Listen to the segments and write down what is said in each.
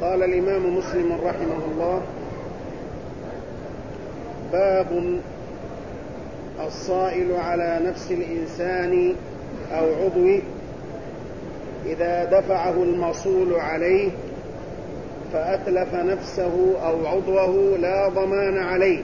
قال الإمام مسلم رحمه الله: باب الصائل على نفس الإنسان أو عضوه إذا دفعه المصول عليه فأتلف نفسه أو عضوه لا ضمان عليه.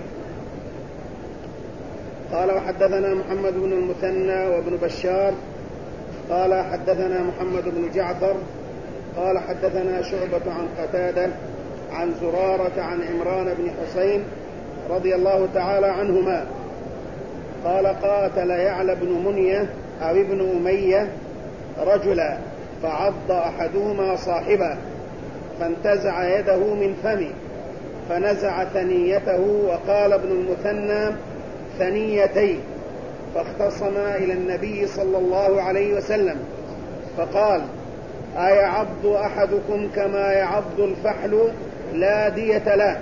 قال: وحدثنا محمد بن المثنى وابن بشار قال حدثنا محمد بن جعفر قال حدثنا شعبة عن قتادة عن زرارة عن عمران بن حسين رضي الله تعالى عنهما قال: قاتل يعلى بن منية أو ابن أمية رجلا فعض أحدهما صاحبه فانتزع يده من فمه فنزع ثنيته، وقال ابن المثنى: ثنيتين، فاختصما إلى النبي صلى الله عليه وسلم فقال: أيعض أحدكم كما يعض الفحل لا دية له.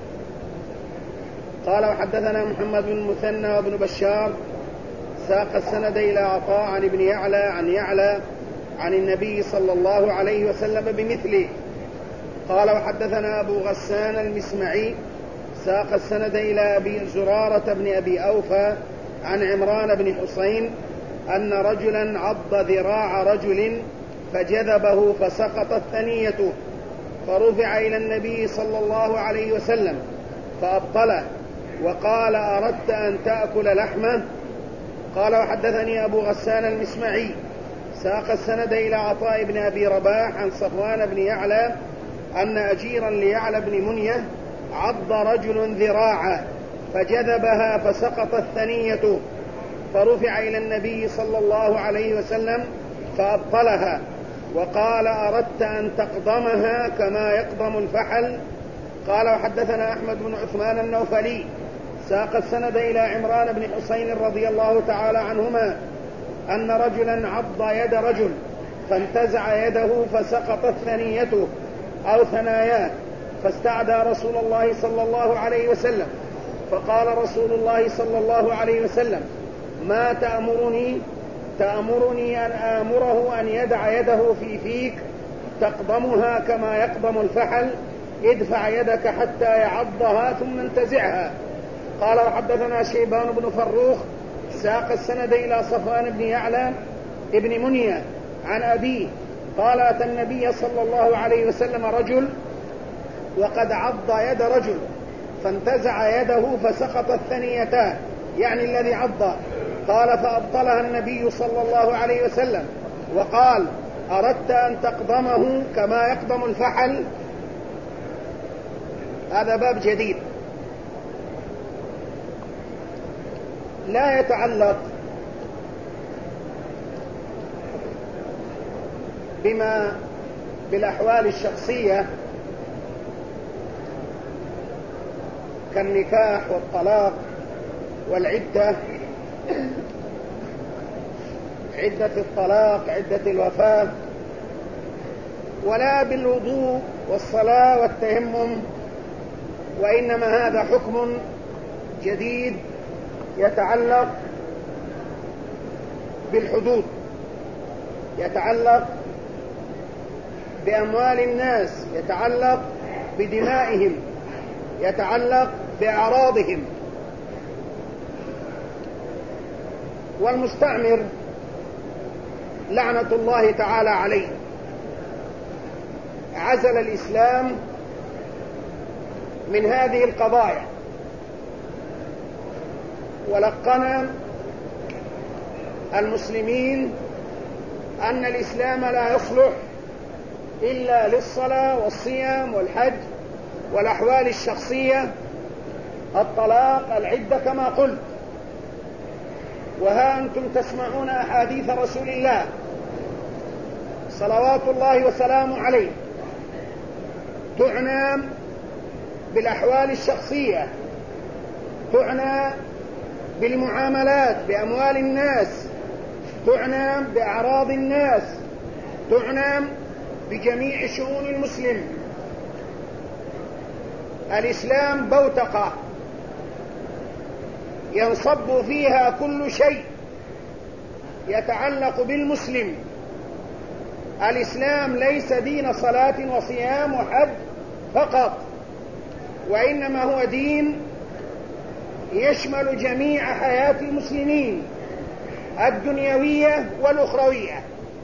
قال: وحدثنا محمد بن المثنى وابن بشار ساق السند إلى عطاء عن ابن يعلى عن يعلى عن النبي صلى الله عليه وسلم بمثله. قال: وحدثنا أبو غسان المسمعي ساق السند إلى أبي زرارة بن أبي أوفى عن عمران بن حسين أن رجلا عض ذراع رجل فجذبه فسقطت ثنيته، فرفع إلى النبي صلى الله عليه وسلم فأبطله وقال: أردت أن تأكل لحمه؟ قال: وحدثني أبو غسان المسمعي ساق السند إلى عطاء بن أبي رباح عن صفوان بن يعلى أن أجيرا ليعلى بن منية عض رجل ذراعه فجذبها فسقطت ثنيته، فرفع إلى النبي صلى الله عليه وسلم فأبطلها وقال: أردت أن تقضمها كما يقضم الفحل؟ قال: وحدثنا أحمد بن عثمان النوفلي ساق السند إلى عمران بن حسين رضي الله تعالى عنهما أن رجلا عض يد رجل فانتزع يده فسقطت ثنيته أو ثناياه، فاستعدى رسول الله صلى الله عليه وسلم فقال رسول الله صلى الله عليه وسلم: ما تأمرني؟ تأمرني أن آمره أن يدع يده في فيك تقضمها كما يقضم الفحل؟ ادفع يدك حتى يعضها ثم انتزعها. قال: وحدثنا شيبان بن فروخ ساق السند إلى صفوان بن يعلى ابن منية عن أبيه قال: أتى النبي صلى الله عليه وسلم رجل وقد عض يد رجل فانتزع يده فسقطت ثنيتاه، يعني الذي عض. قال: فأبطلها النبي صلى الله عليه وسلم وقال: أردت أن تقضمه كما يقضم الفحل؟ هذا باب جديد لا يتعلق بما بالأحوال الشخصية كالنكاح والطلاق والعدة، عدة الطلاق، عدة الوفاة، ولا بالوضوء والصلاة والتيمم، وإنما هذا حكم جديد يتعلق بالحدود، يتعلق بأموال الناس، يتعلق بدمائهم، يتعلق بأعراضهم. والمستعمر لعنة الله تعالى عليه عزل الإسلام من هذه القضايا، ولقن المسلمين أن الإسلام لا يصلح إلا للصلاة والصيام والحج والأحوال الشخصية، الطلاق، العدة كما قلت. وها أنتم تسمعون أحاديث رسول الله صلوات الله وسلامه عليه تعنى بالأحوال الشخصية، تعنى بالمعاملات بأموال الناس، تعنى بأعراض الناس، تعنى بجميع شؤون المسلم. الإسلام بوتقة ينصب فيها كل شيء يتعلق بالمسلم الإسلام ليس دين صلاة وصيام وحج فقط، وإنما هو دين يشمل جميع حياة المسلمين الدنيوية والأخروية.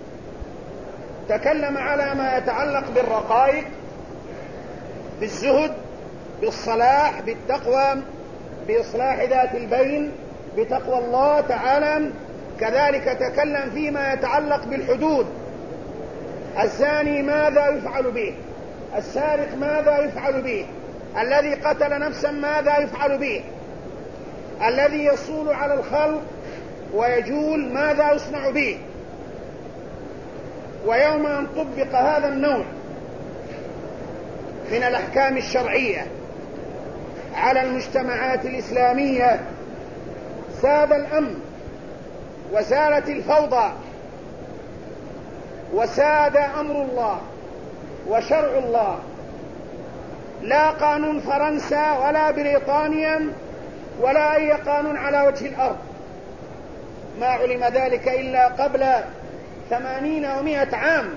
تكلم على ما يتعلق بالرقائق، بالزهد، بالصلاح، بالتقوى، بإصلاح ذات البين، بتقوى الله تعالى. كذلك تكلم فيما يتعلق بالحدود، الزاني ماذا يفعل به، السارق ماذا يفعل به، الذي قتل نفسا ماذا يفعل به، الذي يصول على الخلق ويجول ماذا يصنع به. ويوم أن طبق هذا النوع من الأحكام الشرعية على المجتمعات الإسلامية ساد الأمن وزالت الفوضى وساد أمر الله وشرع الله. لا قانون فرنسا ولا بريطانيا ولا أي قانون على وجه الأرض، ما علم ذلك إلا قبل 80 أو 100 عام.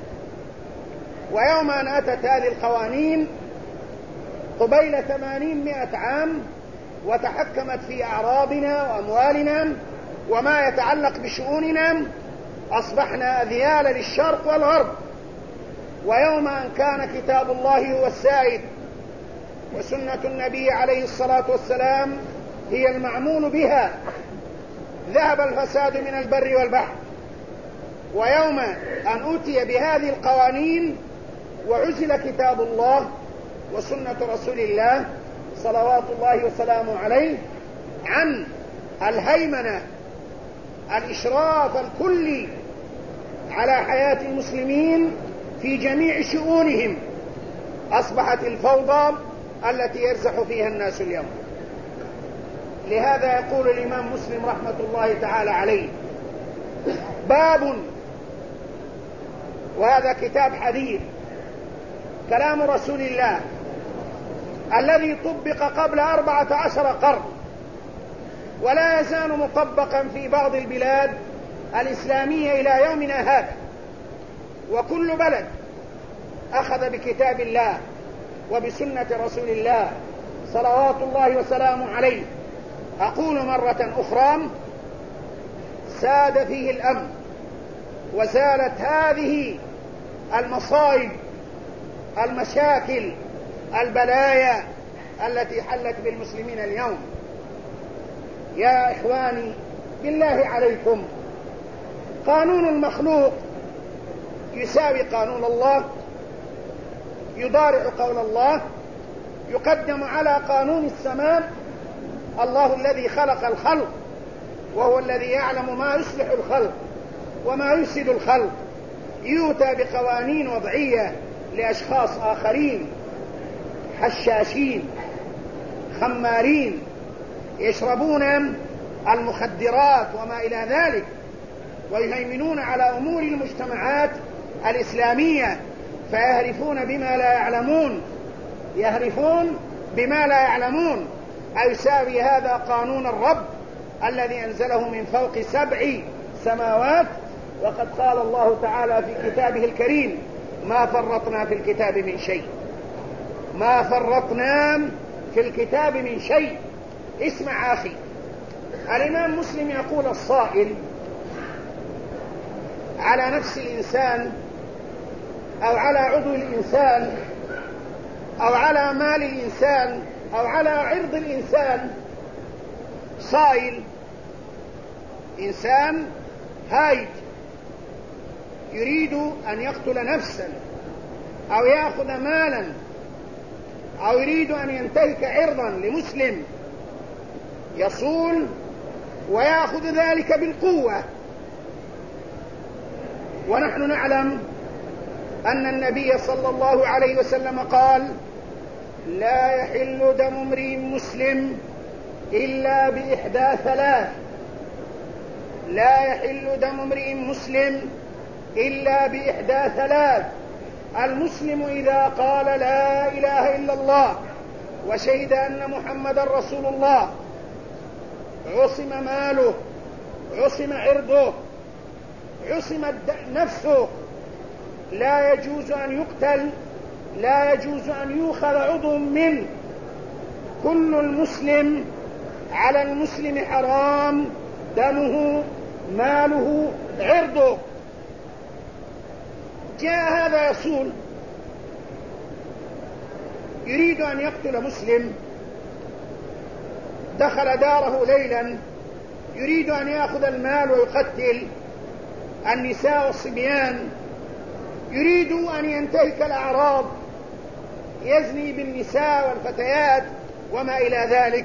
ويوم أن أتت هذه القوانين قبيل 80-100 عام وتحكمت في أعراضنا وأموالنا وما يتعلق بشؤوننا، أصبحنا أذيال للشرق والغرب. ويوم أن كان كتاب الله هو السائد وسنة النبي عليه الصلاة والسلام هي المعمول بها، ذهب الفساد من البر والبحر. ويوم أن أتي بهذه القوانين وعزل كتاب الله وسنة رسول الله صلوات الله وسلامه عليه عن الهيمنة، الإشراف الكلي على حياة المسلمين في جميع شؤونهم، أصبحت الفوضى التي يرزح فيها الناس اليوم. لهذا يقول الإمام مسلم رحمة الله تعالى عليه: باب، وهذا كتاب حديث كلام رسول الله الذي طبق قبل 14 قرن ولا يزال مطبقا في بعض البلاد الإسلامية إلى يومنا هذا. وكل بلد أخذ بكتاب الله وبسنة رسول الله صلوات الله وسلامه عليه، أقول مرة أخرى، ساد فيه الأمن وزالت هذه المصائب، المشاكل، البلايا التي حلت بالمسلمين اليوم. يا إخواني بالله عليكم، قانون المخلوق يساوي قانون الله، يضارع قول الله، يقدم على قانون السماء. الله الذي خلق الخلق وهو الذي يعلم ما يصلح الخلق وما يفسد الخلق، يؤتى بقوانين وضعية لأشخاص آخرين حشاشين خمارين يشربون المخدرات وما إلى ذلك، ويهيمنون على أمور المجتمعات الإسلامية، فيهرفون بما لا يعلمون، يهرفون بما لا يعلمون. أيساوي هذا قانون الرب الذي أنزله من فوق 7 سماوات؟ وقد قال الله تعالى في كتابه الكريم: ما فرطنا في الكتاب من شيء، ما فرطنا في الكتاب من شيء. اسمع أخي، الإمام مسلم يقول: الصائل على نفس الإنسان أو على عضو الإنسان أو على مال الإنسان أو على عرض الإنسان صائل، إنسان هايج يريد أن يقتل نفسا أو يأخذ مالا أو يريد أن ينتهك عرضا لمسلم، يصول ويأخذ ذلك بالقوة. ونحن نعلم أن النبي صلى الله عليه وسلم قال: لا يحل دم امرئ مسلم إلا بإحدى 3. لا يحل دم امرئ مسلم إلا بإحدى 3: المسلم إذا قال لا إله إلا الله وشهد أن محمد رسول الله، عصم ماله، عصم عرضه، عصمت نفسه، لا يجوز أن يقتل، لا يجوز أن يؤخذ عضو منه. كل المسلم على المسلم حرام، دمه ماله عرضه. جاء هذا يصول يريد أن يقتل مسلم، دخل داره ليلا يريد أن يأخذ المال ويقتل النساء والصبيان، يريد أن ينتهك الأعراض، يزني بالنساء والفتيات وما إلى ذلك.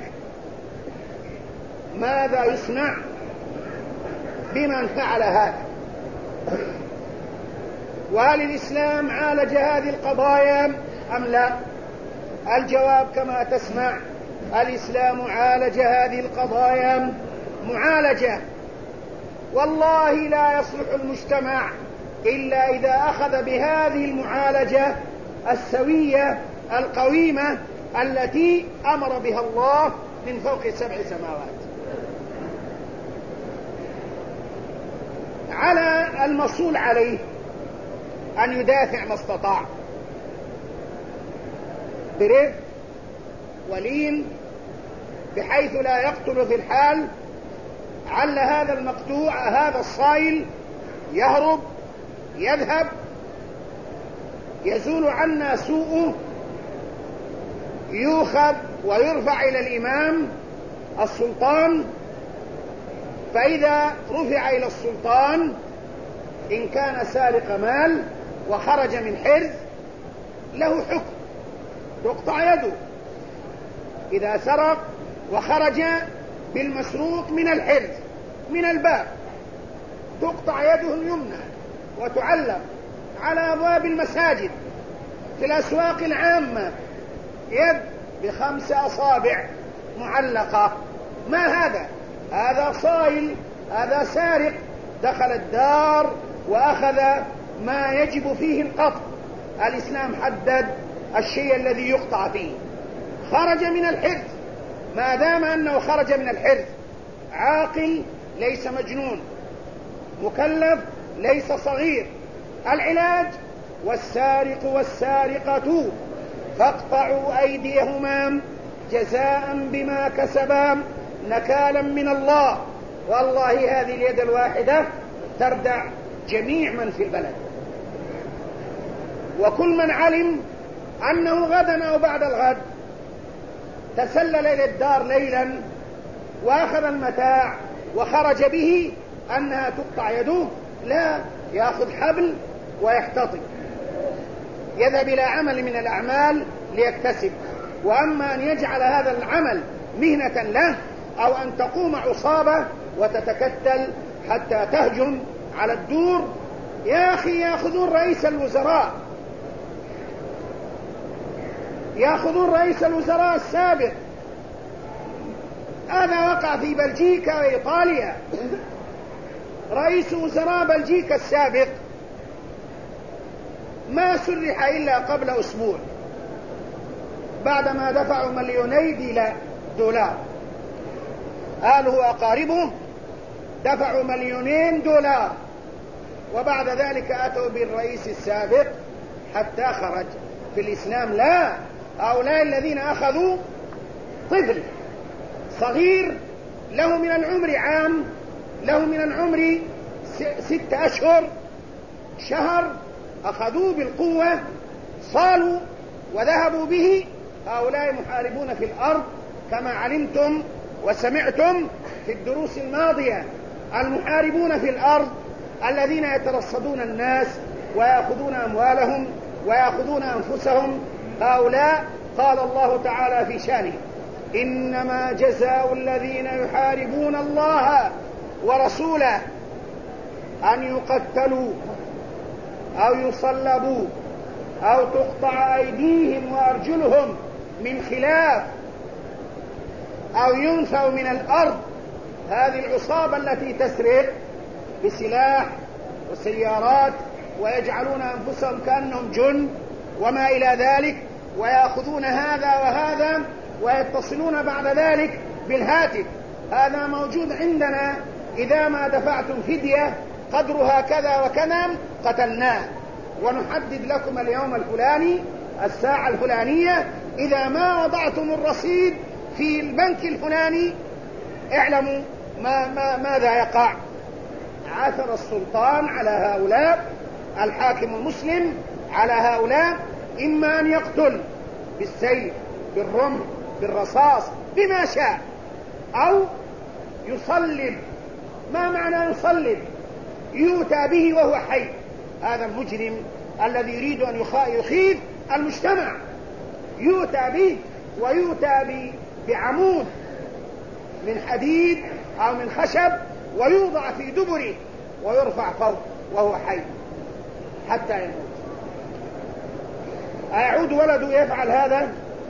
ماذا يصنع بمن فعل هذا؟ وهل الإسلام عالج هذه القضايا أم لا؟ الجواب كما تسمع: الإسلام عالج هذه القضايا معالجة. والله لا يصلح المجتمع إلا إذا أخذ بهذه المعالجة السوية القويمة التي أمر بها الله من فوق 7 سماوات. على المصول عليه أن يدافع ما استطاع برفق ولين، بحيث لا يقتل في الحال، عل هذا المقطوع هذا الصائل يهرب يذهب يزول عنا سوءه، يؤخذ ويرفع إلى الإمام السلطان. فإذا رفع إلى السلطان إن كان سارق مال وخرج من حرز له حكم، تقطع يده. إذا سرق وخرج بالمسروق من الحرز من الباب تقطع يده اليمنى وتعلق على أبواب المساجد، في الأسواق العامة يد ب5 أصابع معلقة. ما هذا؟ هذا صائل، هذا سارق، دخل الدار وأخذ ما يجب فيه القطع. الإسلام حدد الشيء الذي يقطع فيه. خرج من الحرز، ما دام أنه خرج من الحرز عاقل ليس مجنون، مكلف ليس صغير. العلاج: والسارق والسارقة فاقطعوا أيديهما جزاء بما كسبا نكالا من الله. والله هذه اليد الواحدة تردع جميع من في البلد. وكل من علم أنه غدا أو بعد الغد تسلل إلى الدار ليلا وأخذ المتاع وخرج به أنها تقطع يده، لا، يأخذ حبل ويحتطب، يذهب إلى عمل من الأعمال ليكتسب. وأما أن يجعل هذا العمل مهنة له، أو أن تقوم عصابة وتتكتل حتى تهجم على الدور. يا أخي يأخذون رئيس الوزراء، يأخذون رئيس الوزراء السابق. هذا وقع في بلجيكا وإيطاليا. رئيس وزراء بلجيكا السابق ما سرح إلا قبل أسبوع بعدما دفعوا 2,000,000 دولار. أهله وأقاربه دفعوا 2,000,000 دولار، وبعد ذلك أتوا بالرئيس السابق حتى خرج. في الإسلام لا، هؤلاء الذين أخذوا طفل صغير له من العمر عام، له من العمر 6 أشهر، شهر، أخذوه بالقوة، صالوا وذهبوا به. هؤلاء محاربون في الأرض كما علمتم وسمعتم في الدروس الماضية. المحاربون في الأرض الذين يترصدون الناس ويأخذون أموالهم ويأخذون أنفسهم، هؤلاء قال الله تعالى في شانه: إنما جزاء الذين يحاربون الله ورسوله أن يقتلوا أو يصلبوا أو تقطع أيديهم وأرجلهم من خلاف أو ينفوا من الأرض. هذه العصابة التي تسرق بسلاح وسيارات ويجعلون أنفسهم كأنهم جند وما إلى ذلك، ويأخذون هذا وهذا ويتصلون بعد ذلك بالهاتف: هذا موجود عندنا، إذا ما دفعتم فدية قدرها كذا وكذا قتلناه. ونحدد لكم اليوم الفلاني الساعة الفلانية، إذا ما وضعتم الرصيد في البنك الفلاني اعلموا ماذا يقع. عثر السلطان على هؤلاء، الحاكم المسلم على هؤلاء، إما أن يقتل بالسيف بالرمح بالرصاص بما شاء، أو يصلب. ما معنى يصلب؟ يؤتى به وهو حي. هذا المجرم الذي يريد أن يخيف المجتمع يؤتى به، ويؤتى بعمود من حديد أو من خشب ويوضع في دبره ويرفع فوق وهو حي حتى يموت. أيعود ولده يفعل هذا؟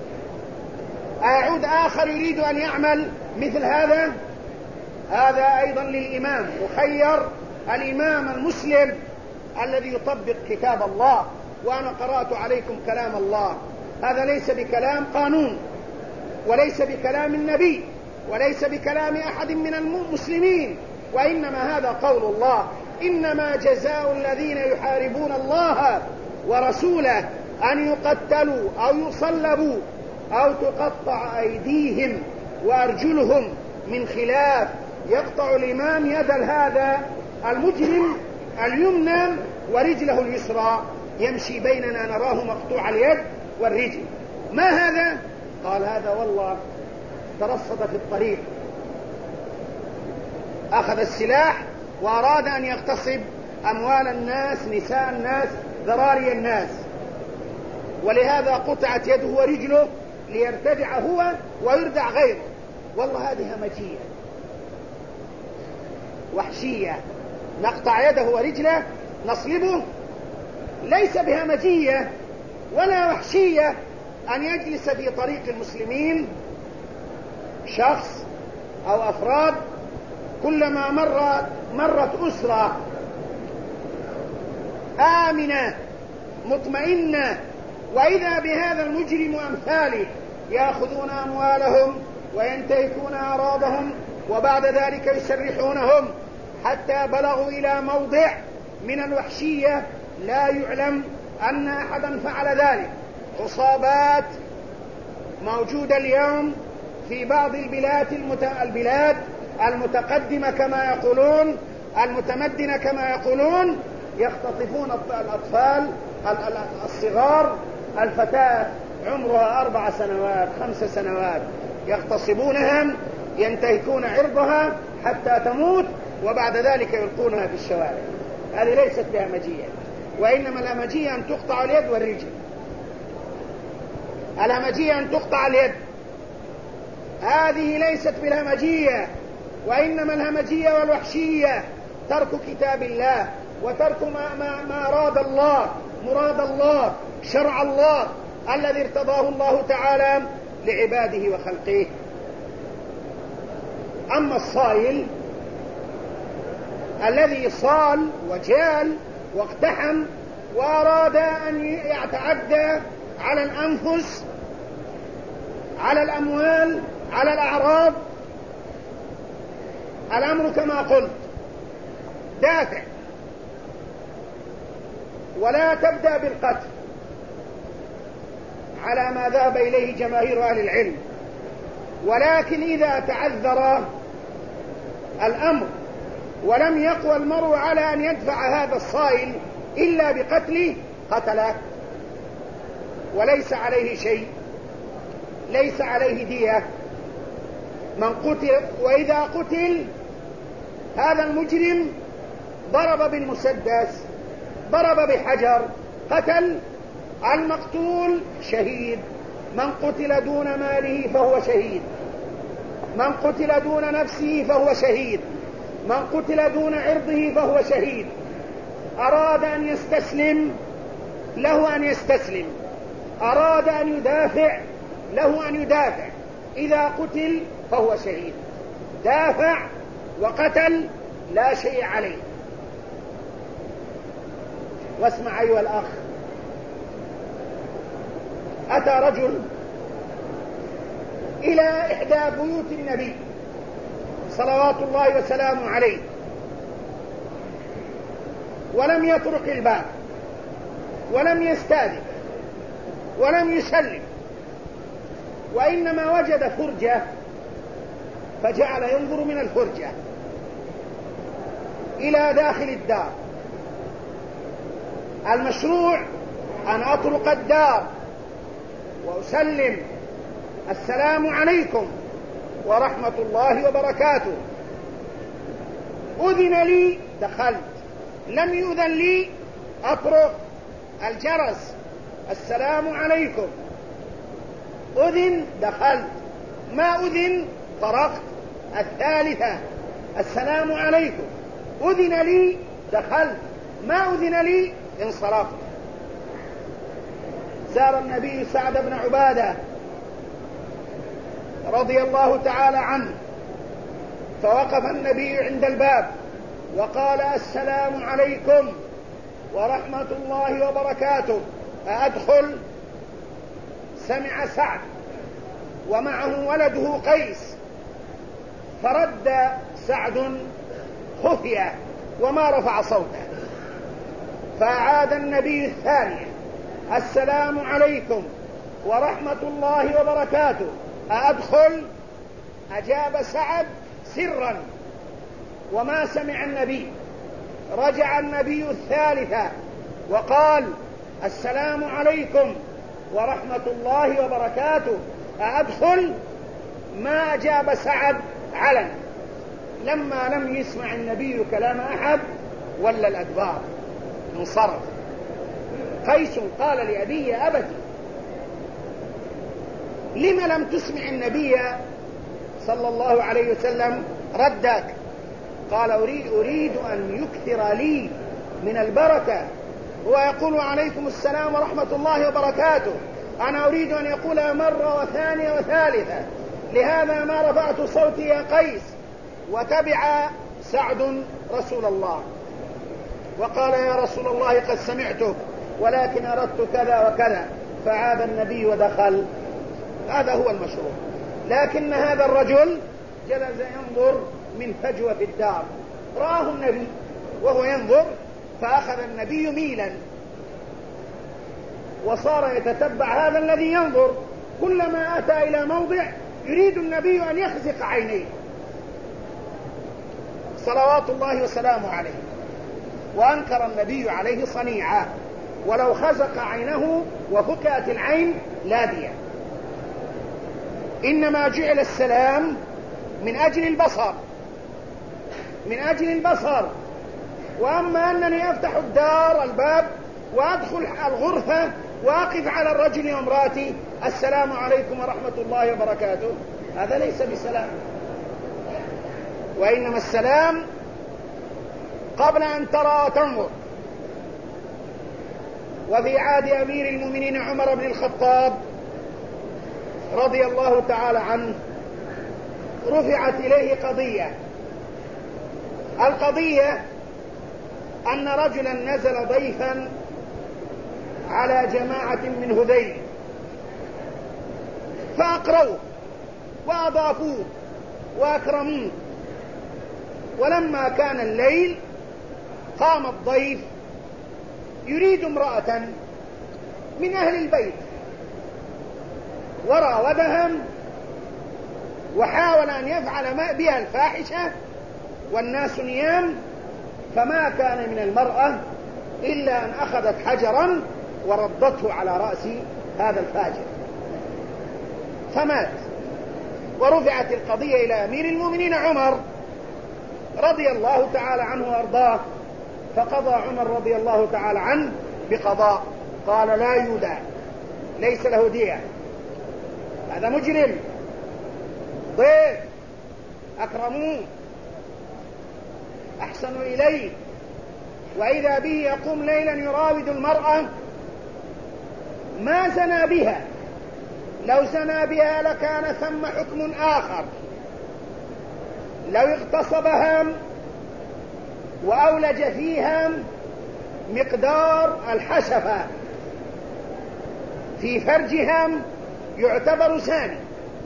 أيعود آخر يريد أن يعمل مثل هذا؟ هذا أيضا للإمام. مخير الإمام المسلم الذي يطبق كتاب الله. وأنا قرأت عليكم كلام الله، هذا ليس بكلام قانون، وليس بكلام النبي، وليس بكلام أحد من المسلمين، وإنما هذا قول الله: إنما جزاء الذين يحاربون الله ورسوله أن يقتلوا أو يصلبوا أو تقطع أيديهم وأرجلهم من خلاف. يقطع الإمام يد هذا المجرم اليمنى ورجله اليسرى، يمشي بيننا نراه مقطوع اليد والرجل. ما هذا؟ قال هذا والله ترصد في الطريق، أخذ السلاح وأراد أن يغتصب أموال الناس، نساء الناس، ذراري الناس، ولهذا قطعت يده ورجله ليرتدع هو ويردع غيره. والله هذه همجية وحشية، نقطع يده ورجله نصلبه. ليس بهمجية ولا وحشية أن يجلس في طريق المسلمين شخص أو أفراد، كلما مرت أسرة آمنة مطمئنة وإذا بهذا المجرم وأمثاله يأخذون أموالهم وينتهكون أعراضهم، وبعد ذلك يسرحونهم حتى بلغوا إلى موضع من الوحشية لا يعلم أن أحدا فعل ذلك. عصابات موجودة اليوم في بعض البلاد المتقدمة كما يقولون، المتمدنة كما يقولون، يختطفون الأطفال الصغار، الفتاة عمرها 4 سنوات 5 سنوات، يغتصبونها، ينتهكون عرضها حتى تموت، وبعد ذلك يلقونها في الشوارع. هذه ليست بهمجية، وإنما الهمجية أن تقطع اليد والرجل. الهمجية أن تقطع اليد، هذه ليست بالهمجية، وإنما الهمجية والوحشية ترك كتاب الله وترك ما أراد الله، مراد الله، شرع الله الذي ارتضاه الله تعالى لعباده وخلقه. أما الصائل الذي صال وجال واقتحم وأراد أن يتعدى على الأنفس، على الأموال، على الأعراض، الأمر كما قلت دافع، ولا تبدأ بالقتل على ما ذهب إليه جماهير أهل العلم، ولكن إذا تعذر الأمر ولم يقوى المرء على أن يدفع هذا الصائل إلا بقتله قتله، وليس عليه شيء، ليس عليه دية. من قتل، وإذا قتل هذا المجرم ضرب بالمسدس، ضرب بحجر، قتل، المقتول شهيد. من قتل دون ماله فهو شهيد، من قتل دون نفسه فهو شهيد، من قتل دون عرضه فهو شهيد. أراد أن يستسلم له أن يستسلم، أراد أن يدافع له أن يدافع، إذا قتل فهو شهيد. دافع وقتل لا شيء عليه. واسمع أيها الأخ، أتى رجل إلى إحدى بيوت النبي صلوات الله وسلامه عليه ولم يطرق الباب، ولم يستأذن ولم يسلم، وإنما وجد فرجة فجعل ينظر من الفرجة إلى داخل الدار. المشروع أن أطرق الدار وأسلم السلام عليكم ورحمة الله وبركاته. أذن لي دخلت، لم يؤذن لي أطرق الجرس السلام عليكم. أذن دخلت، ما أذن طرقت الثالثة السلام عليكم. أذن لي دخلت، ما أذن لي انصرفت. زار النبي سعد بن عبادة رضي الله تعالى عنه، فوقف النبي عند الباب وقال السلام عليكم ورحمة الله وبركاته، أأدخل؟ سمع سعد ومعه ولده قيس، فرد سعد خفية وما رفع صوته، فأعاد النبي الثانية السلام عليكم ورحمة الله وبركاته، أأدخل؟ أجاب سعد سرا وما سمع النبي. رجع النبي الثالثة وقال السلام عليكم ورحمة الله وبركاته، أأدخل؟ ما أجاب سعد علنا. لما لم يسمع النبي كلام أحد ولا الأدبار انصرف. قيس قال لأبيه يا أبتي لم لم تسمع النبي صلى الله عليه وسلم ردك؟ قال أريد أن يكثر لي من البركة، هو يقول عليكم السلام ورحمة الله وبركاته، أنا أريد أن يقولها مرة وثانية وثالثة، لهذا ما رفعت صوتي يا قيس. وتبع سعد رسول الله وقال يا رسول الله قد سمعتك ولكن أردت كذا وكذا، فعاد النبي ودخل. هذا هو المشروع. لكن هذا الرجل جلس ينظر من فجوة في الدار، رآه النبي وهو ينظر، فأخذ النبي ميلا وصار يتتبع هذا الذي ينظر. كلما أتى إلى موضع يريد النبي أن يخزق عينيه صلوات الله وسلامه عليه. وأنكر النبي عليه صنيعه، ولو خزق عينه وفكأت العين لا دية. إنما جعل السلام من أجل البصر، من أجل البصر. وأما أنني أفتح الدار الباب وأدخل الغرفة وأقف على الرجل وامرأتي السلام عليكم ورحمة الله وبركاته، هذا ليس بسلام. وإنما السلام قبل أن ترى وتنظر. وفي عهد أمير المؤمنين عمر بن الخطاب رضي الله تعالى عنه رفعت إليه قضية. القضية أن رجلا نزل ضيفا على جماعة من هذيل فأقروه وأضافوه وأكرموه، ولما كان الليل قام الضيف يريد امرأة من أهل البيت وراودها وحاول أن يفعل بها الفاحشة والناس نيام، فما كان من المرأة إلا أن أخذت حجرا وردته على رأس هذا الفاجر فمات. ورفعت القضية إلى أمير المؤمنين عمر رضي الله تعالى عنه وأرضاه، فقضى عمر رضي الله تعالى عنه بقضاء، قال لا يودع، ليس له دية، هذا مجرم ضيف أكرموه أحسنوا إليه، وإذا به يقوم ليلا يراود المرأة ما زنى بها، لو زنى بها لكان ثم حكم آخر، لو اغتصبها وأولج فيها مقدار الحشفة في فرجها يعتبر زاني،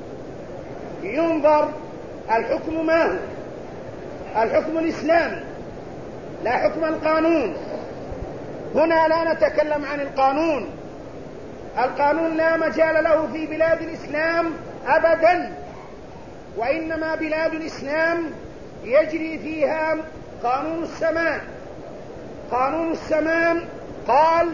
ينظر الحكم ما هو، الحكم الإسلامي لا حكم القانون. هنا لا نتكلم عن القانون. القانون لا مجال له في بلاد الإسلام أبدا، وإنما بلاد الإسلام يجري فيها قانون السمان. قانون السمان قال: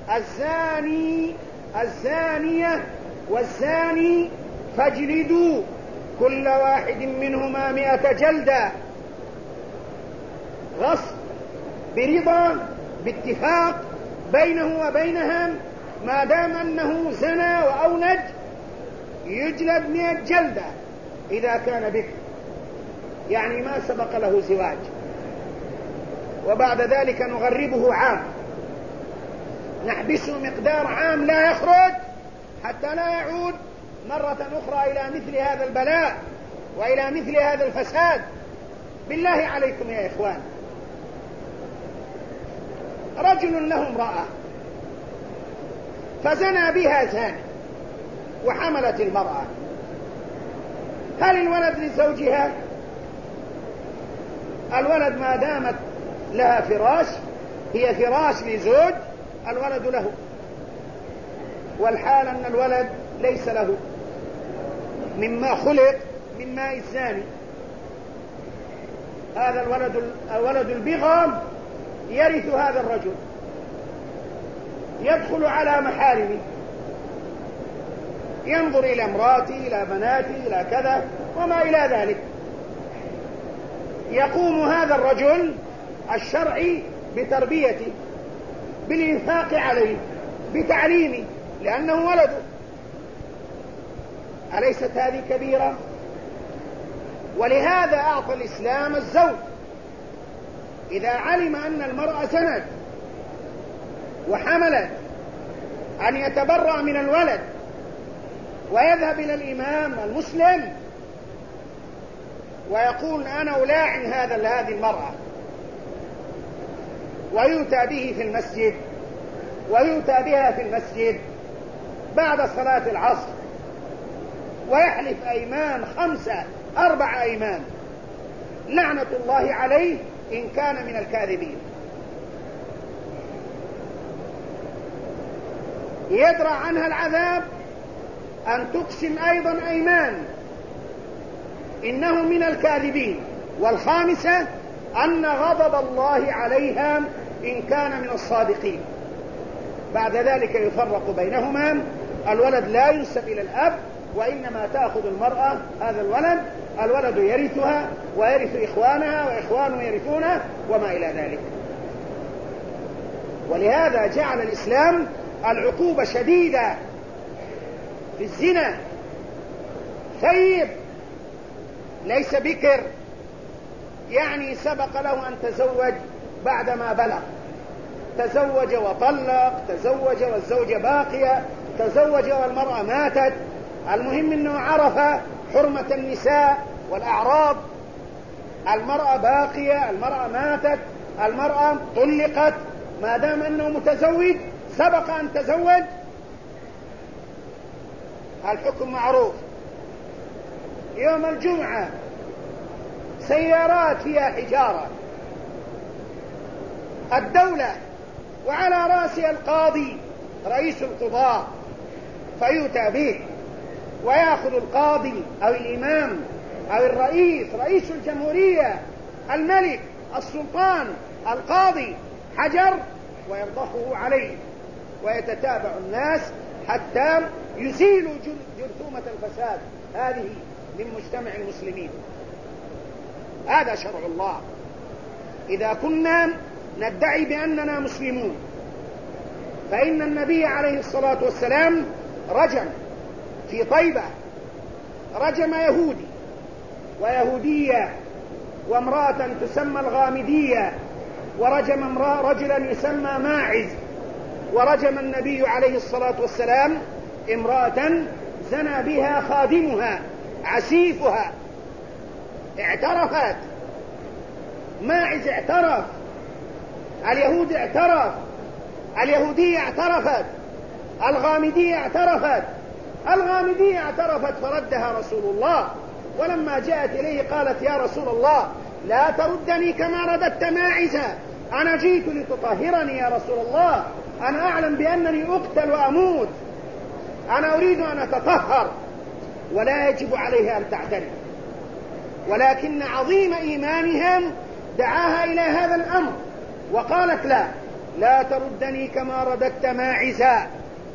الزانية والزاني فاجلدوا كل واحد منهما 100 جلدة، غصب برضا باتفاق بينه وبينها، ما دام أنه زنى وأولد يجلد 100 جلدة إذا كان بكر، يعني ما سبق له زواج، وبعد ذلك نغربه عام، نحبسه مقدار عام لا يخرج حتى لا يعود مرة أخرى إلى مثل هذا البلاء وإلى مثل هذا الفساد. بالله عليكم يا إخوان، رجل له امرأة فزنى بها زاني وحملت المرأة، هل الولد لزوجها؟ الولد ما دامت لها فراش، هي فراش لزوج، الولد له، والحال أن الولد ليس له، مما خلق من ماء الزاني. هذا الولد البغام يرث هذا الرجل، يدخل على محارمه، ينظر إلى امراتي، إلى بناتي، إلى كذا وما إلى ذلك. يقوم هذا الرجل الشرعي بتربيته، بالإنفاق عليه، بتعليمه، لأنه ولده. أليست هذه كبيرة؟ ولهذا أعطى الإسلام الزوج إذا علم أن المرأة زنت وحملت أن يتبرأ من الولد ويذهب إلى الإمام المسلم ويقول: أنا ألاعن هذه المرأة، ويؤتى به في المسجد، ويؤتى بها في المسجد بعد صلاة العصر، ويحلف أيمان 5 4 أيمان لعنة الله عليه إن كان من الكاذبين. يدرأ عنها العذاب أن تقسم أيضا أيمان إنه من الكاذبين، والخامسة أن غضب الله عليها إن كان من الصادقين. بعد ذلك يفرق بينهما، الولد لا ينسب إلى الأب، وإنما تأخذ المرأة هذا الولد يرثها ويرث إخوانها وإخوانه يرثونه وما إلى ذلك. ولهذا جعل الإسلام العقوبة شديدة في الزنا. ثيب ليس بكر، يعني سبق له أن تزوج بعدما بلغ، تزوج وطلق، تزوج والزوجة باقية، تزوج والمرأة ماتت، المهم أنه عرف حرمة النساء والأعراض. المرأة باقية، المرأة ماتت، المرأة طلقت، ما دام أنه متزوج سبق أن تزوج، الحكم معروف. يوم الجمعة سيارات فيها حجارة، الدولة وعلى رأسها القاضي رئيس القضاء، فيؤتى به ويأخذ القاضي أو الإمام أو رئيس الجمهورية، الملك، السلطان، القاضي حجر ويرضخه عليه، ويتتابع الناس حتى يزيلوا جرثومة الفساد هذه من مجتمع المسلمين. هذا شرع الله. إذا كنا ندعي بأننا مسلمون، فإن النبي عليه الصلاة والسلام رجم في طيبة، رجم يهودي ويهودية وامرأة تسمى الغامدية، ورجم رجلا يسمى ماعز، ورجم النبي عليه الصلاة والسلام امرأة زنى بها خادمها عسيفها، اعترفت، ماعز اعترف، اليهود اعترف، اليهودية اعترفت، الغامدية اعترفت، الغامدية اعترفت فردها رسول الله، ولما جاءت إليه قالت: يا رسول الله لا تردني كما رددت ماعزة، أنا جئت لتطهرني يا رسول الله، أنا أعلم بأنني أقتل وأموت، أنا أريد أن أتطهر، ولا يجب عليها أن تعترف. ولكن عظيم إيمانهم دعاها إلى هذا الأمر، وقالت لا تردني كما رددت ماعزا.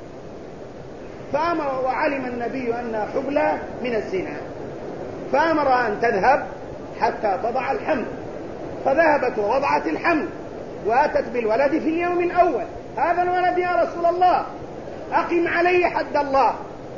فأمر، وعلم النبي أنها حبلى من الزنا، فأمر أن تذهب حتى تضع الحمل، فذهبت ووضعت الحمل وأتت بالولد في اليوم الأول. هذا الولد يا رسول الله أقم علي حد الله.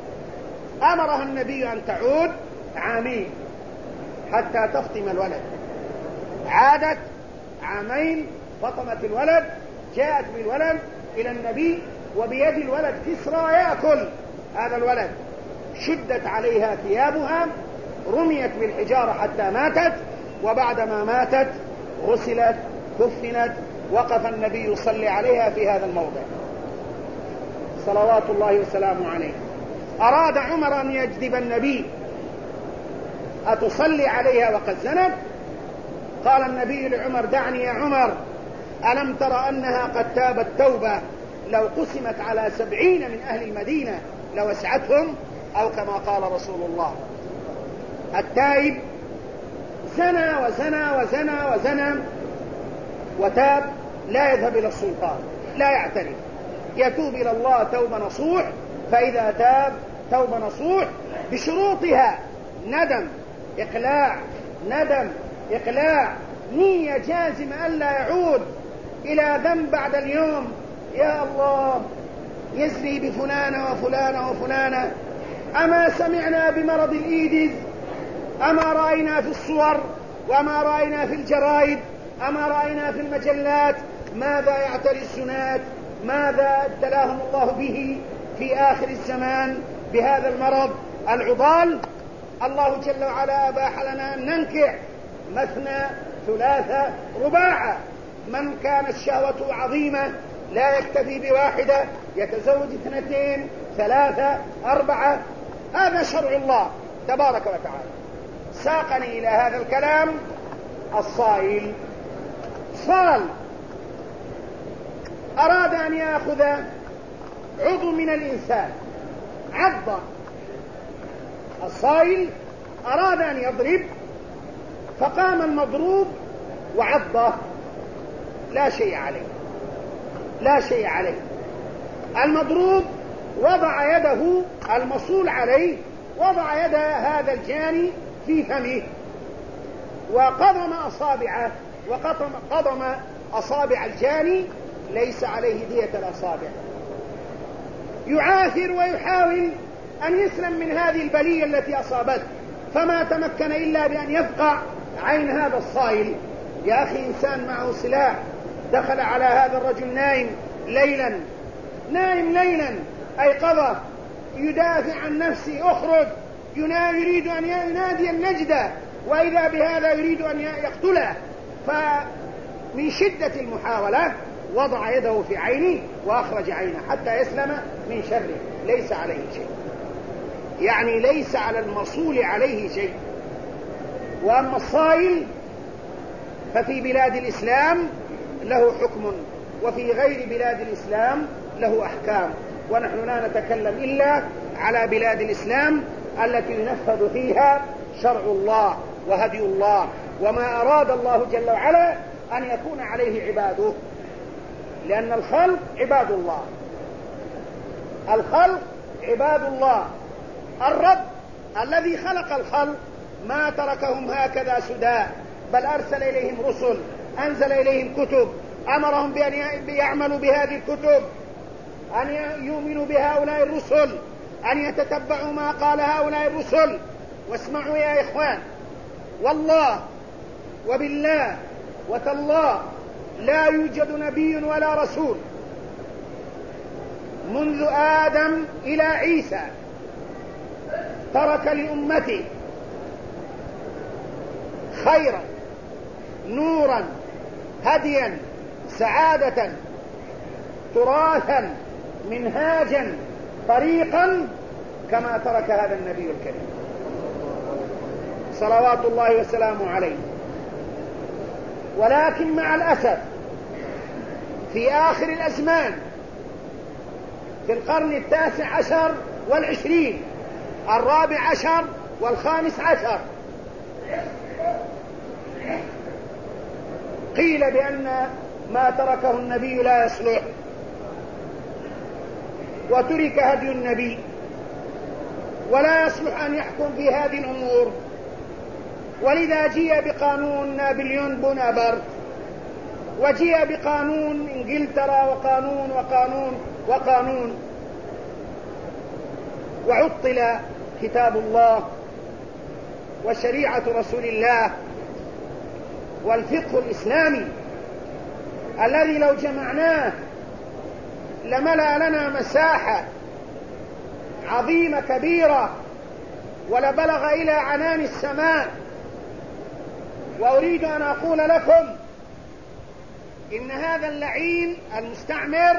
أمرها النبي أن تعود عامين حتى تفطم الولد. عادت عامين، فطمت الولد، جاءت بالولد إلى النبي وبيد الولد كسرى يأكل هذا الولد. شدت عليها ثيابها، رميت بالحجارة حتى ماتت، وبعدما ماتت غسلت كفنت. وقف النبي يصلي عليها في هذا الموضع صلوات الله وسلامه عليه. أراد عمر أن يجذب النبي: أتصلي عليها وقد زنت؟ قال النبي لعمر: دعني يا عمر، ألم تر أنها قد تابت توبة لو قسمت على 70 من أهل المدينة لوسعتهم، أو كما قال رسول الله. التائب زنى وزنى وزنى وزنى وتاب، لا يذهب إلى السلطان، لا يعترف، يتوب إلى الله توبة نصوح. فإذا تاب توبة نصوح بشروطها: ندم، إقلاع، ندم، إقلاع، نية جازمة ألا يعود إلى ذنب بعد اليوم. يا الله، يزري بفلانة وفلانة وفلانة، أما سمعنا بمرض الإيدز، أما رأينا في الصور، وما رأينا في الجرائد، أما رأينا في المجلات ماذا يعتري الزنات، ماذا ابتلاهم الله به في آخر الزمان بهذا المرض العضال. الله جل وعلا أباح لنا أن ننكح مثنى ثلاثة رباعة. من كانت شهوته عظيمة لا يكتفي بواحدة، يتزوج 2 3 4. هذا شرع الله تبارك وتعالى. ساقني إلى هذا الكلام الصائل. صال أراد أن يأخذ عضو من الإنسان، عض. الصائل أراد أن يضرب، فقام المضروب وعضه، لا شيء عليه، لا شيء عليه. المضروب وضع يده المصول عليه، وضع يد هذا الجاني في فمه وقضم أصابعه، وقضم أصابع الجاني، ليس عليه دية الأصابع. يعافر ويحاول أن يسلم من هذه البلية التي أصابته، فما تمكن إلا بأن يفقع عين هذا الصائل. يا أخي، إنسان معه سلاح دخل على هذا الرجل نائم ليلا، نائم ليلا، أيقظه يدافع عن نفسه: أخرج، يريد أن ينادي النجدة، وإذا بهذا يريد أن يقتله. فمن شدة المحاولة وضع يده في عينه وأخرج عينه حتى يسلم من شره، ليس عليه شيء، يعني ليس على المصول عليه شيء. وأما الصائل ففي بلاد الإسلام له حكم، وفي غير بلاد الإسلام له أحكام، ونحن لا نتكلم إلا على بلاد الإسلام التي ينفذ فيها شرع الله وهدي الله، وما أراد الله جل وعلا أن يكون عليه عباده، لأن الخلق عباد الله، الخلق عباد الله. الرب الذي خلق الخلق ما تركهم هكذا سدى، بل أرسل إليهم رسل، أنزل إليهم كتب، أمرهم بأن يعملوا بهذه الكتب، أن يؤمنوا بهؤلاء الرسل، أن يتتبعوا ما قال هؤلاء الرسل. واسمعوا يا إخوان، والله وبالله وتالله لا يوجد نبي ولا رسول منذ آدم إلى عيسى ترك لأمته خيرا، نورا، هديا، سعادة، تراثا، منهاجا، طريقا كما ترك هذا النبي الكريم صلوات الله وسلامه عليه. ولكن مع الأسف في آخر الأزمان في القرن 19 والعشرين، 14 و15، قيل بأن ما تركه النبي لا يصلح وترك هدي النبي ولا يصلح أن يحكم في هذه الأمور، ولذا جيء بقانون نابليون بونابرت، وجيء بقانون إنجلترا، وقانون وقانون وقانون، وعطل كتاب الله وشريعة رسول الله والفقه الإسلامي الذي لو جمعناه لملأ لنا مساحة عظيمة كبيرة ولبلغ إلى عنان السماء. وأريد أن أقول لكم إن هذا اللعين المستعمر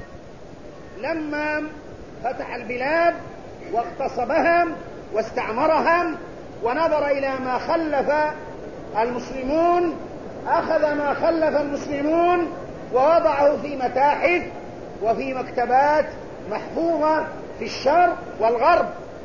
لما فتح البلاد واغتصبها واستعمرها ونظر إلى ما خلف المسلمون، أخذ ما خلف المسلمون ووضعه في متاحف وفي مكتبات محفوظة في الشرق والغرب،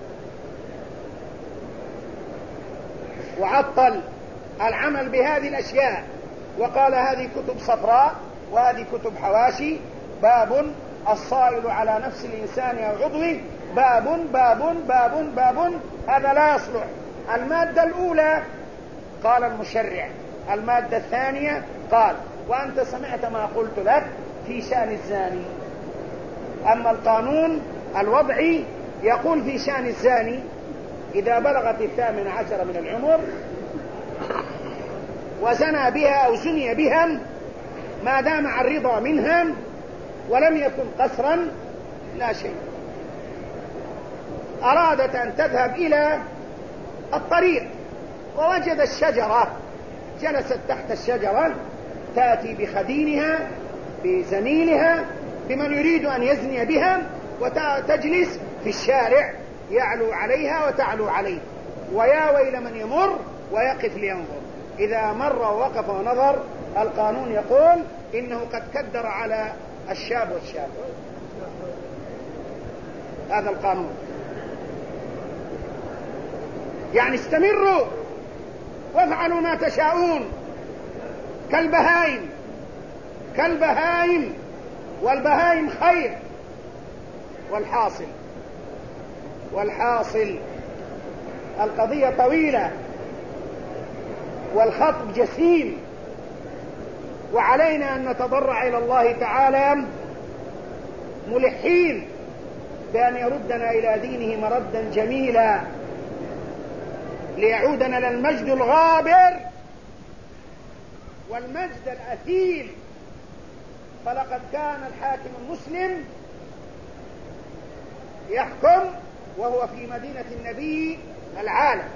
وعطل العمل بهذه الأشياء وقال هذه كتب صفراء وهذه كتب حواشي، باب الصائل على نفس الإنسان أو عضوه، باب باب باب باب، هذا لا يصلح. المادة الأولى قال المشرع، المادة الثانية قال وأنت سمعت ما قلت لك في شأن الزاني. أما القانون الوضعي يقول في شأن الزاني إذا بلغت 18 من العمر وزنى بها أو زني بها ما دام عن رضا منها ولم يكن قسرا لا شيء. أرادت أن تذهب إلى الطريق ووجد الشجرة، جلست تحت الشجرة تأتي بخدينها بزميلها بمن يريد أن يزني بها، وتجلس في الشارع يعلو عليها وتعلو عليه، ويا ويل من يمر ويقف لينظر. إذا مر ووقف ونظر القانون يقول إنه قد كدر على الشاب والشاب. هذا القانون. يعني استمروا وافعلوا ما تشاءون كالبهائم، كالبهائم، والبهائم خير. والحاصل القضية طويلة والخطب جسيم، وعلينا أن نتضرع إلى الله تعالى ملحين بأن يردنا إلى دينه مردا جميلا ليعود لنا المجد الغابر والمجد الأثيل. فلقد كان الحاكم المسلم يحكم وهو في مدينة النبي العالم،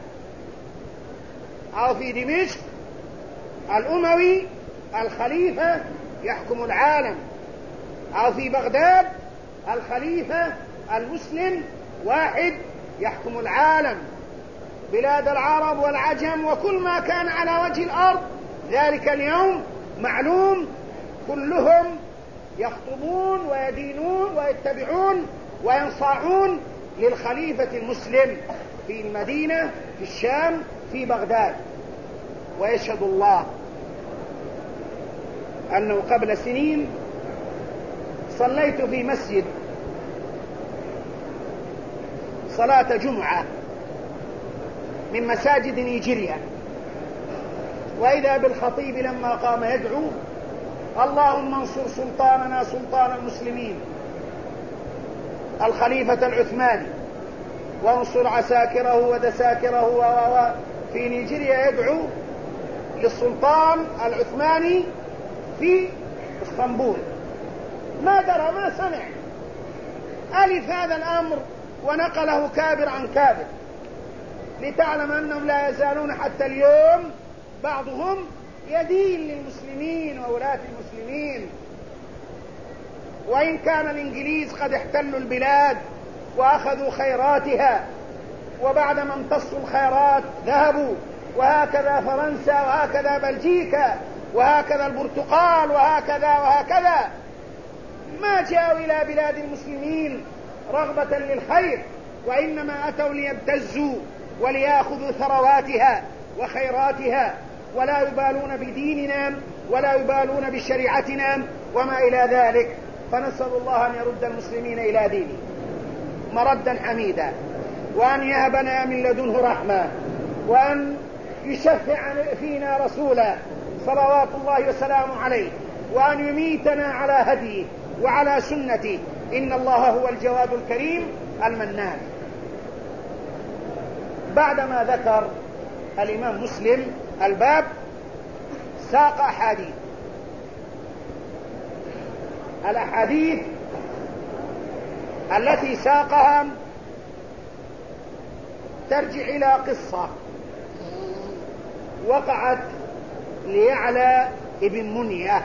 أو في دمشق الأموي الخليفة يحكم العالم، أو في بغداد الخليفة المسلم واحد يحكم العالم، بلاد العرب والعجم وكل ما كان على وجه الأرض ذلك اليوم معلوم، كلهم يخطبون ويدينون ويتبعون وينصاعون للخليفة المسلم في المدينة، في الشام، في بغداد. ويشهد الله أنه قبل سنين صليت في مسجد صلاة جمعة من مساجد نيجيريا، وإذا بالخطيب لما قام يدعو اللهم انصر سلطاننا سلطان المسلمين الخليفة العثماني، وانصر عساكره ودساكره في نيجيريا، يدعو للسلطان العثماني في اسطنبول. ما درى ما سمع، ألف هذا الأمر ونقله كابر عن كابر، لتعلم أنهم لا يزالون حتى اليوم بعضهم يدين للمسلمين وولاة المسلمين. وإن كان الإنجليز قد احتلوا البلاد وأخذوا خيراتها، وبعدما امتصوا الخيرات ذهبوا، وهكذا فرنسا، وهكذا بلجيكا، وهكذا البرتقال، وهكذا وهكذا، ما جاءوا إلى بلاد المسلمين رغبة للخير، وإنما أتوا ليبتزوا وليأخذوا ثرواتها وخيراتها، ولا يبالون بديننا ولا يبالون بشريعتنا وما إلى ذلك. فنسأل الله أن يرد المسلمين إلى دينه مردا حميدا، وأن يهبنا من لدنه رحمة، وأن يشفع فينا رسولا صلوات الله وسلامه عليه، وأن يميتنا على هديه وعلى سنته. إن الله هو الجواد الكريم المنان. بعدما ذكر الإمام مسلم الباب ساق أحاديث. الأحاديث التي ساقها ترجع إلى قصة وقعت ليعلى ابن منية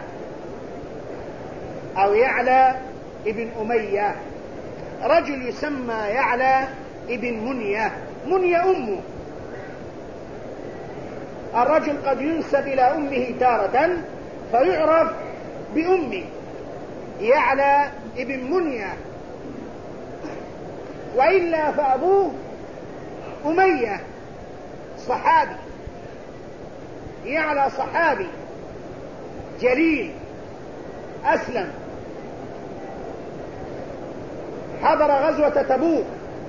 أو يعلى ابن أمية. رجل يسمى يعلى ابن منية، منية أمه. الرجل قد ينسب إلى أمه تارة فيعرف بأمه، يعلى ابن منية، وإلا فأبوه أمية صحابي. يعلى صحابي جليل أسلم، حضر غزوة تبوك،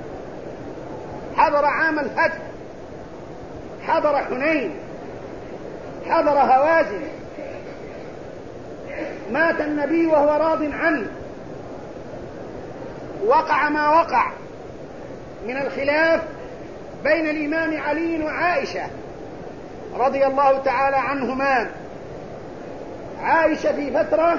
حضر عام الفتح، حضر حنين، حضر هوازن. مات النبي وهو راض عنه. وقع ما وقع من الخلاف بين الإمام علي وعائشة رضي الله تعالى عنهما. عائشة في فترة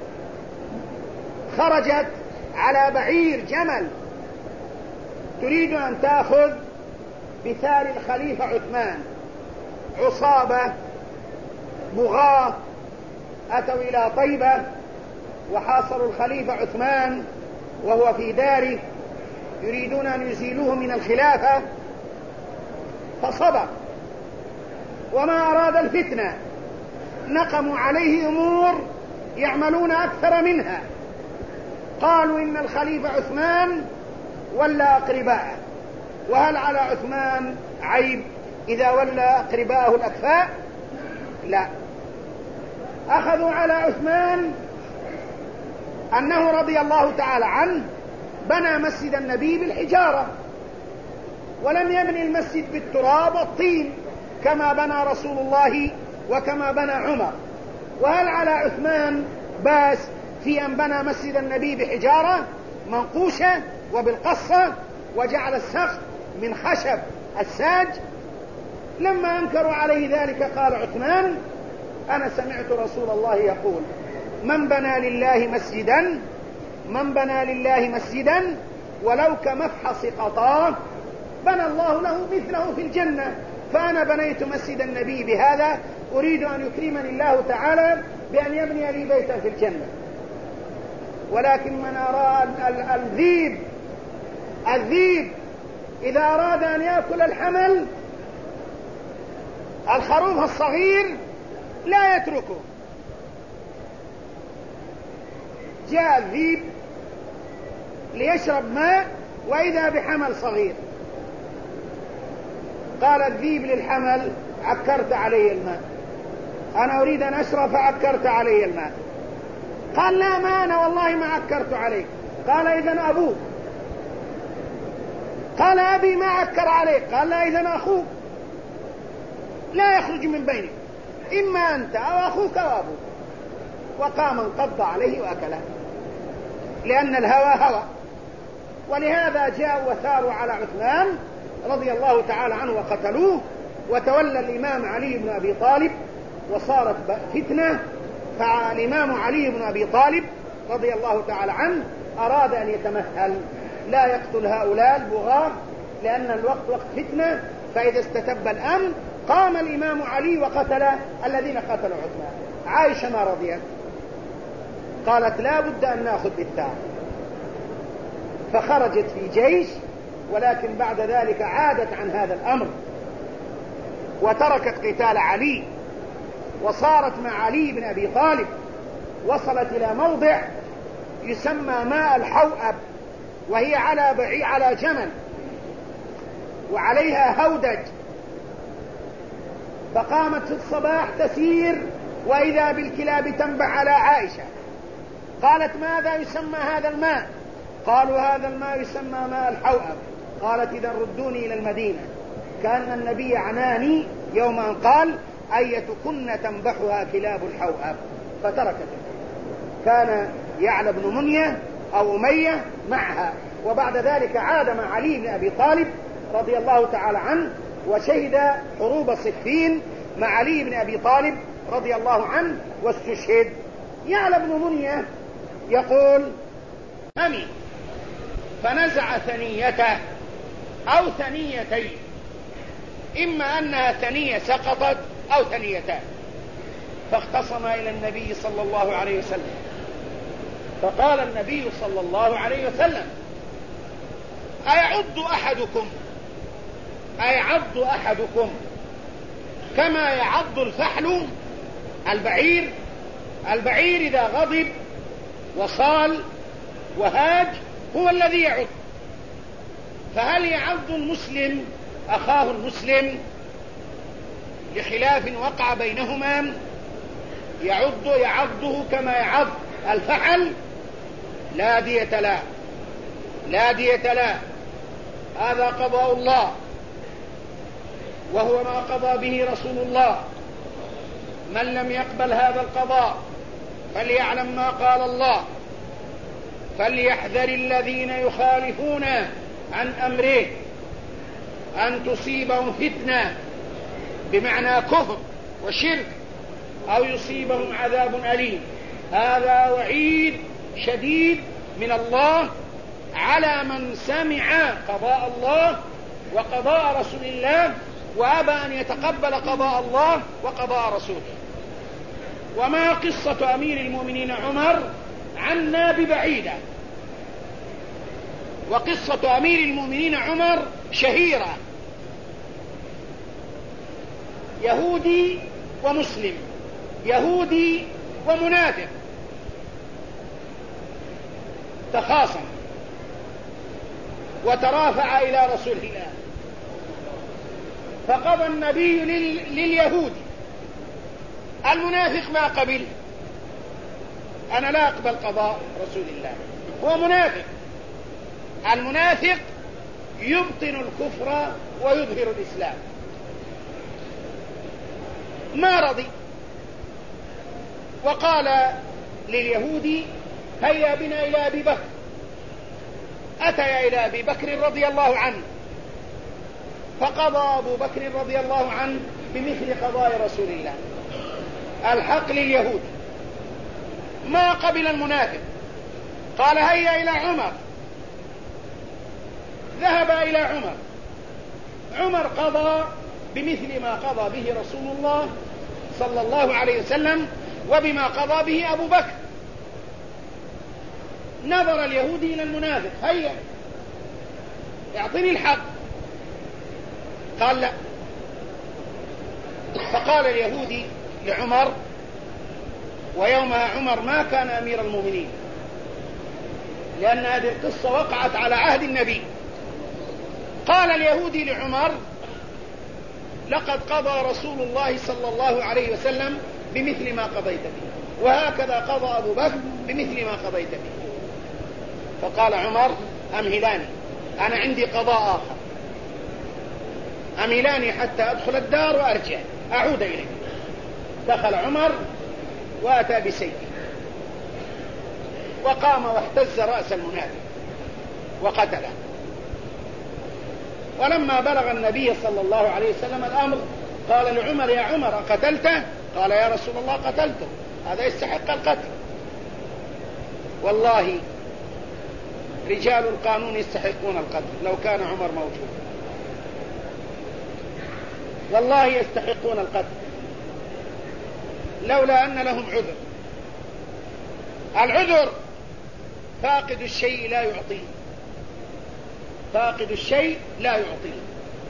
خرجت على بعير جمل تريد أن تأخذ بثار الخليفة عثمان. عصابة بغاة أتوا إلى طيبة وحاصروا الخليفة عثمان وهو في داره، يريدون أن يزيلوه من الخلافة، فصبر وما أراد الفتنة. نقموا عليه أمور يعملون أكثر منها. قالوا إن الخليفة عثمان ولى أقرباءه، وهل على عثمان عيب إذا ولى أقرباءه الأكفاء؟ لا. أخذوا على عثمان أنه رضي الله تعالى عنه بنى مسجد النبي بالحجارة، ولم يبني المسجد بالتراب والطين كما بنى رسول الله وكما بنى عمر. وهل على عثمان باس في أن بنى مسجد النبي بحجارة منقوشة وبالقصة وجعل السقف من خشب الساج؟ لما أنكروا عليه ذلك قال عثمان: أنا سمعت رسول الله يقول: من بنى لله مسجدا ولو كمفحص قطاه بنى الله له مثله في الجنة. فأنا بنيت مسجد النبي بهذا، أريد أن يكرمني الله تعالى بأن يبني لي بيتا في الجنة. ولكن من أراد الذيب إذا أراد أن يأكل الحمل الخروف الصغير لا يتركه. جاء الذيب ليشرب ماء وإذا بحمل صغير، قال الذيب للحمل: عكرت علي الماء، أنا أريد أن أشرب فعكرت علي الماء. قال: لا، ما أنا والله ما عكرت عليك. قال: إذن أبوك. قال: أبي ما عكر عليك. قال: لا، إذن أخوك لا يخرج من بينك، إما أنت أو أخوك أو أبوك. وقام انقض عليه وأكله، لأن الهوى هوى. ولهذا جاءوا وثاروا على عثمان رضي الله تعالى عنه وقتلوه، وتولى الإمام علي بن أبي طالب، وصارت فتنة. فالإمام علي بن أبي طالب رضي الله تعالى عنه أراد أن يتمهل، لا يقتل هؤلاء البغاة لأن الوقت وقت فتنة. فإذا استتب الأمن قام الإمام علي وقتل الذين قتلوا عثمان. عائشة ما رضيت، قالت: لا بد أن نأخذ بالثار. فخرجت في جيش، ولكن بعد ذلك عادت عن هذا الأمر وتركت قتال علي، وصارت مع علي بن أبي طالب. وصلت إلى موضع يسمى ماء الحوأب، وهي على جمل وعليها هودج، فقامت في الصباح تسير وإذا بالكلاب تنبع على عائشة. قالت: ماذا يسمى هذا الماء؟ قالوا: هذا الماء يسمى ماء الحوأب. قالت: إذا ردوني إلى المدينة. كان النبي عناني يوم أن قال: أيتكن تنبحها كلاب الحوأب، فتركته. كان يعلى بن منية أو أمية معها، وبعد ذلك عاد مع علي بن أبي طالب رضي الله تعالى عنه، وشهد حروب صفين مع علي بن أبي طالب رضي الله عنه واستشهد. يعلى بن منية يقول: أمي فنزع ثنيته أو ثنيتين، إما أنها ثنية سقطت أو ثنيتان، فاختصم إلى النبي صلى الله عليه وسلم، فقال النبي صلى الله عليه وسلم: أيعض أحدكم كما يعض الفحل البعير؟ البعير إذا غضب وصال وهاج هو الذي يعض، فهل يعض المسلم أخاه المسلم لخلاف وقع بينهما؟ يعضه كما يعض الفحل؟ لا دية له، لا دية له. هذا قضاء الله، وهو ما قضى به رسول الله. من لم يقبل هذا القضاء فليعلم ما قال الله: فليحذر الذين يخالفون عن أمره أن تصيبهم فتنة، بمعنى كفر وشرك، أو يصيبهم عذاب أليم. هذا وعيد شديد من الله على من سمع قضاء الله وقضاء رسول الله وأبى أن يتقبل قضاء الله وقضاء رسوله. وما قصة أمير المؤمنين عمر عنا ببعيدة، وقصة أمير المؤمنين عمر شهيرة. يهودي ومسلم، يهودي ومنافق، تخاصم وترافع إلى رسول الله، فقضى النبي لليهودي. المنافق ما قبل: أنا لا أقبل قضاء رسول الله، هو منافق. المنافق يبطن الكفر ويظهر الإسلام. ما رضي، وقال لليهودي: هيا بنا إلى أبي بكر. أتيا إلى أبي بكر رضي الله عنه، فقضى أبو بكر رضي الله عنه بمثل قضاء رسول الله. الحق لليهود، ما قبل المنافق. قال: هيا إلى عمر. ذهب إلى عمر. عمر قضى بمثل ما قضى به رسول الله صلى الله عليه وسلم وبما قضى به أبو بكر. نظر اليهودي إلى المنافق: هيا اعطني الحق. قال: لا. فقال اليهودي لعمر، ويومها عمر ما كان أمير المؤمنين، لأن هذه القصة وقعت على عهد النبي. قال اليهودي لعمر: لقد قضى رسول الله صلى الله عليه وسلم بمثل ما قضيت به، وهكذا قضى أبو بكر بمثل ما قضيت به. فقال عمر: أمهلاني، أنا عندي قضاء آخر، أمهلاني حتى أدخل الدار وأرجع أعود إليه. دخل عمر وأتى بسيفه وقام واحتز رأس المنافق وقتله. ولما بلغ النبي صلى الله عليه وسلم الأمر قال لعمر: يا عمر قتلته؟ قال: يا رسول الله قتلته، هذا يستحق القتل. والله رجال القانون يستحقون القتل لو كان عمر موجود، والله يستحقون القتل لولا أن لهم عذر. العذر فاقد الشيء لا يعطيه، فاقد الشيء لا يعطيه.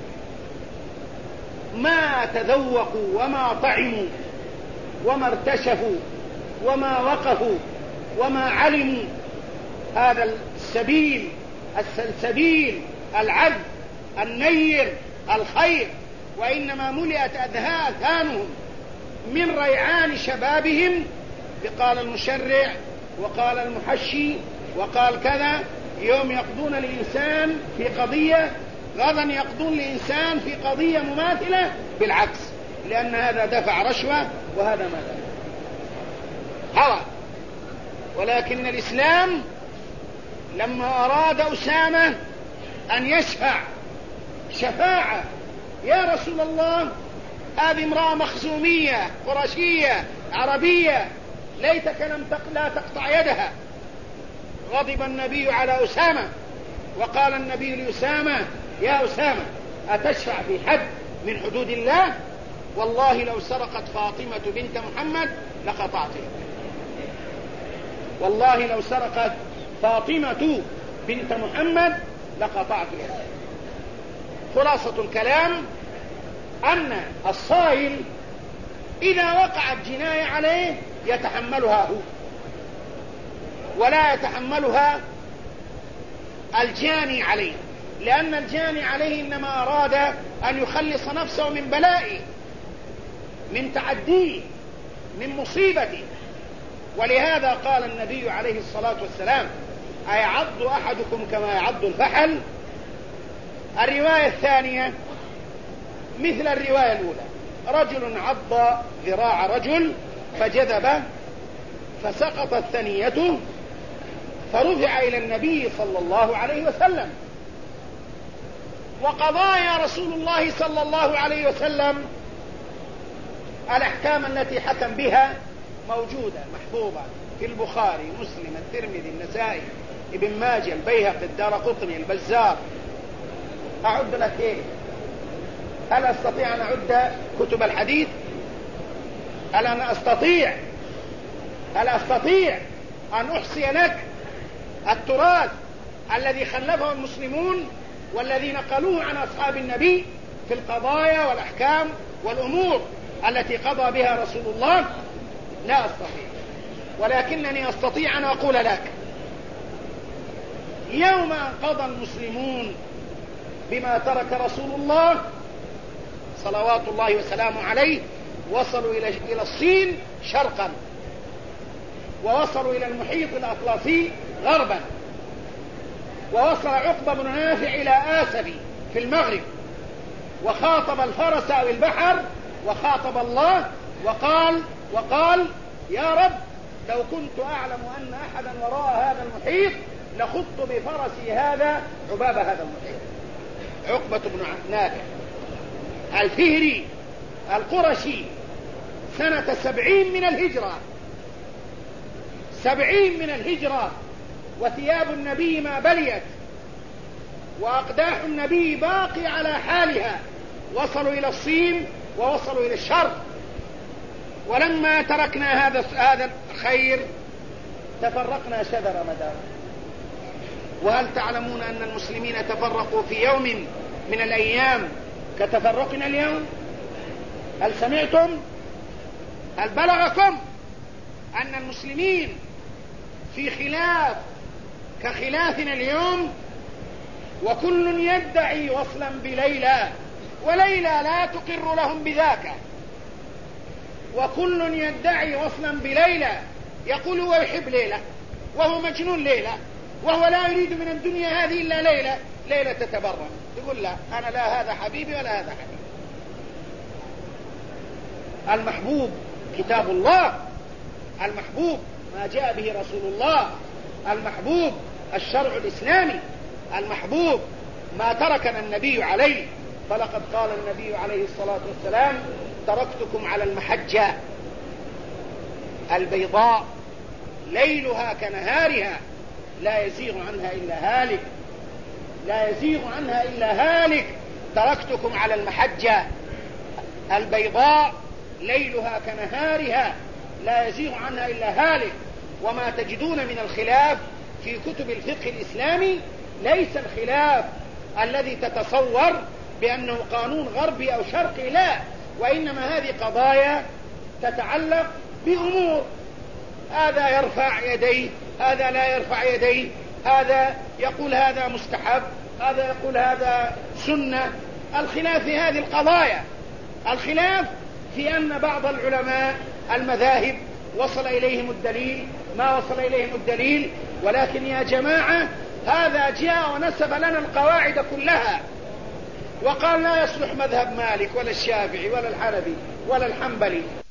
ما تذوقوا وما طعموا وما ارتشفوا وما وقفوا وما علموا هذا السبيل السلسبيل العذب النير الخير، وإنما ملئت أذهانهم من ريعان شبابهم قال المشرع وقال المحشي وقال كذا. يوم يقضون الإنسان في قضية، غدا يقضون الإنسان في قضية مماثلة بالعكس، لأن هذا دفع رشوة وهذا ما دفع هوى. ولكن الإسلام لما أراد أسامة أن يشفع شفاعة، يا رسول الله هذه امرأة مخزومية قرشية عربية ليتك لا تقطع يدها، غضب النبي على أسامة وقال النبي لأسامة يا أسامة أتشفع في حد من حدود الله؟ والله لو سرقت فاطمة بنت محمد لقطعت يدها، والله لو سرقت فاطمة بنت محمد لقطعت يدها. خلاصة الكلام أن الصائل إذا وقعت جناية عليه يتحملها هو ولا يتحملها الجاني عليه، لأن الجاني عليه إنما أراد أن يخلص نفسه من بلائه، من تعديه، من مصيبته. ولهذا قال النبي عليه الصلاة والسلام أيعض أحدكم كما يعض الفحل؟ الرواية الثانية مثل الرواية الأولى، رجل عض ذراع رجل فجذبه فسقطت ثنيته فرفع إلى النبي صلى الله عليه وسلم. وقضايا رسول الله صلى الله عليه وسلم الأحكام التي حكم بها موجودة محفوظة في البخاري، مسلم، الترمذي، النسائي، ابن ماجه، البيهقي، الدارقطني، البزار. أعد لك إيه؟ هل أستطيع أن أعد كتب الحديث؟ هل أنا أستطيع أن أحصي لك التراث الذي خلفه المسلمون والذي نقلوه عن أصحاب النبي في القضايا والأحكام والأمور التي قضى بها رسول الله؟ لا أستطيع، ولكنني أستطيع أن أقول لك يوم أن قضى المسلمون بما ترك رسول الله صلوات الله وسلامه عليه، وصلوا إلى الصين شرقا، ووصلوا إلى المحيط الأطلسي غربا، ووصل عقبة بن نافع إلى آسبي في المغرب، وخاطب الفرس أو البحر وخاطب الله وقال يا رب لو كنت أعلم أن أحدا وراء هذا المحيط لخضت بفرسي هذا عباب هذا المحيط. عقبة بن نافع الفهري القرشي سنة 70 من الهجرة، وثياب النبي ما بليت، وأقداح النبي باقي على حالها، وصلوا إلى الصين ووصلوا إلى الشرق. ولما تركنا هذا الخير تفرقنا شذر مدار. وهل تعلمون أن المسلمين تفرقوا في يوم من الأيام كتفرقنا اليوم؟ هل سمعتم؟ هل بلغكم أن المسلمين في خلاف كخلافنا اليوم، وكل يدعي وصلا بليلى وليلى لا تقر لهم بذاك، وكل يدعي وصلا بليلى، يقول هو يحب ليلى وهو مجنون ليلى، وهو لا يريد من الدنيا هذه إلا ليلى تتبرم. يقول لا، أنا لا هذا حبيبي ولا هذا حبيبي. المحبوب كتاب الله، المحبوب ما جاء به رسول الله، المحبوب الشرع الإسلامي، المحبوب ما تركنا النبي عليه. فلقد قال النبي عليه الصلاة والسلام تركتكم على المحجة البيضاء ليلها كنهارها لا يزيغ عنها إلا هالك، تركتكم على المحجة البيضاء ليلها كنهارها لا يزيغ عنها إلا هالك. وما تجدون من الخلاف في كتب الفقه الإسلامي ليس الخلاف الذي تتصور بأنه قانون غربي أو شرقي، لا، وإنما هذه قضايا تتعلق بأمور، هذا يرفع يديه هذا لا يرفع يديه، هذا يقول هذا مستحب، هذا يقول هذا سنة. الخلاف في هذه القضايا، الخلاف في أن بعض العلماء المذاهب وصل إليهم الدليل، ما وصل إليهم الدليل. ولكن يا جماعة هذا جاء ونسب لنا القواعد كلها وقال لا يصلح مذهب مالك ولا الشافعي ولا الحنفي ولا الحنبلي